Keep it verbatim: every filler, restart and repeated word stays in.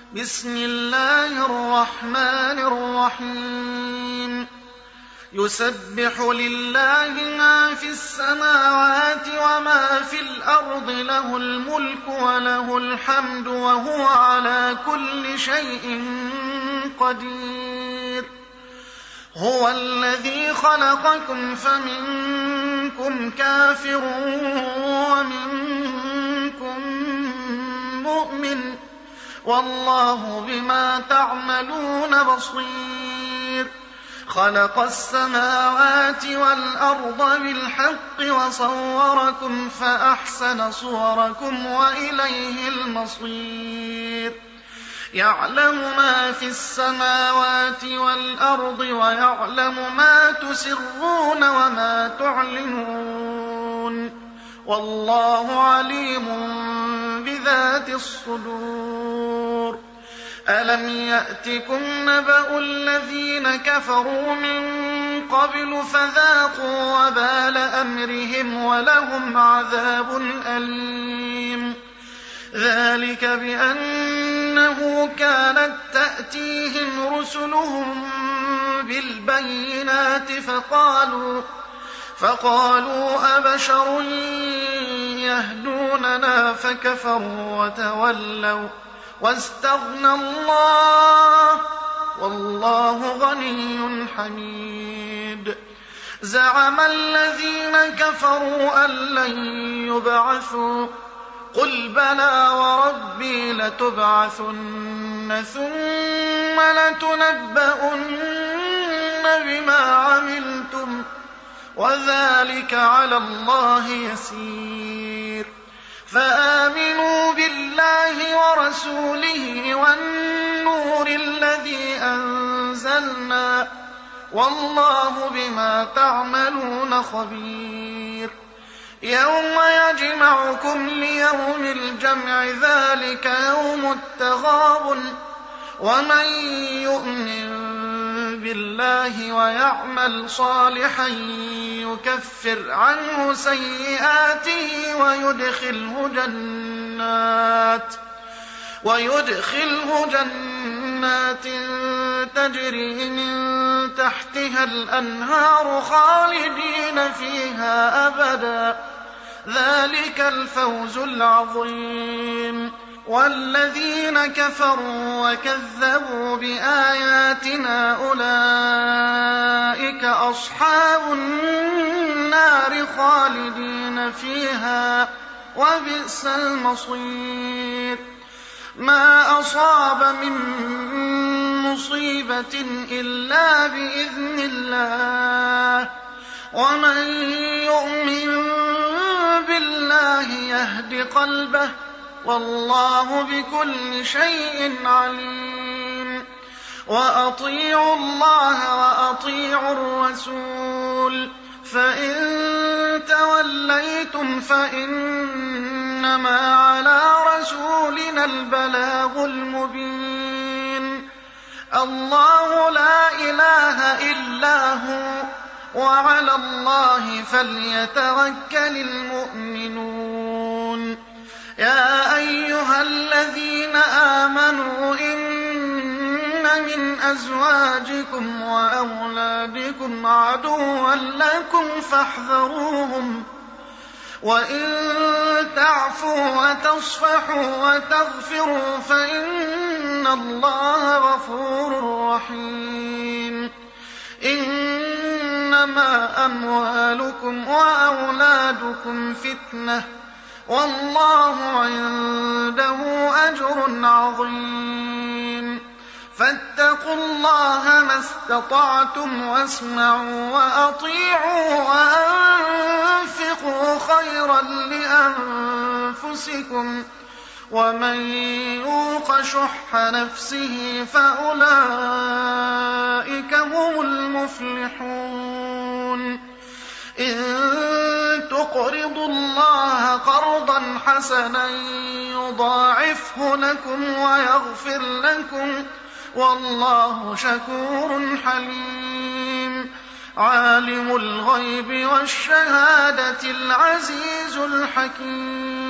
بسم الله الرحمن الرحيم يسبح لله ما في السماوات وما في الأرض له الملك وله الحمد وهو على كل شيء قدير هو الذي خلقكم فمنكم كافر ومنكم مؤمن والله بما تعملون بصير خلق السماوات والأرض بالحق وصوركم فأحسن صوركم وإليه المصير يعلم ما في السماوات والأرض ويعلم ما تسرون وما تعلنون والله عليم بذات الصدور ألم يأتكم نبأ الذين كفروا من قبل فذاقوا وبال أمرهم ولهم عذاب أليم ذلك بأنه كانت تأتيهم رسلهم بالبينات فقالوا فقالوا أبشر يهدوننا فكفروا وتولوا واستغنى الله والله غني حميد زعم الذين كفروا أن لن يبعثوا قل بلى وربي لتبعثن ثم لتنبؤن بما عملتم وذلك على الله يسير فآمنوا بالله ورسوله والنور الذي أنزلنا والله بما تعملون خبير يوم يجمعكم ليوم الجمع ذلك يوم التغابن ومن يؤمن بالله ويعمل صالحا يكفر عنه سيئاته ويدخله جنات ويدخله جنات تجري من تحتها الأنهار خالدين فيها أبدا ذلك الفوز العظيم والذين كفروا وكذبوا بآياتنا أولئك أصحاب النار خالدين فيها وبئس المصير ما أصاب من مصيبة إلا بإذن الله ومن يؤمن بالله يهد قلبه والله بكل شيء عليم وأطيعوا الله وأطيعوا الرسول فإن توليتم فإنما على رسولنا البلاغ المبين الله لا إله إلا هو وعلى الله فليتوكل المؤمنون يا أيها الذين آمنوا إن من أزواجكم وأولادكم عدوا لكم فاحذروهم وإن تعفوا وتصفحوا وتغفروا فإن الله غفور رحيم إنما أموالكم وأولادكم فتنة والله عنده أجر عظيم فاتقوا الله ما استطعتم واسمعوا وأطيعوا وأنفقوا خيرا لأنفسكم ومن يوق شح نفسه فأولئك هم المفلحون إن تقرضوا الله قرضا حسنا يضاعفه لكم ويغفر لكم والله شكور حليم عالم الغيب والشهادة العزيز الحكيم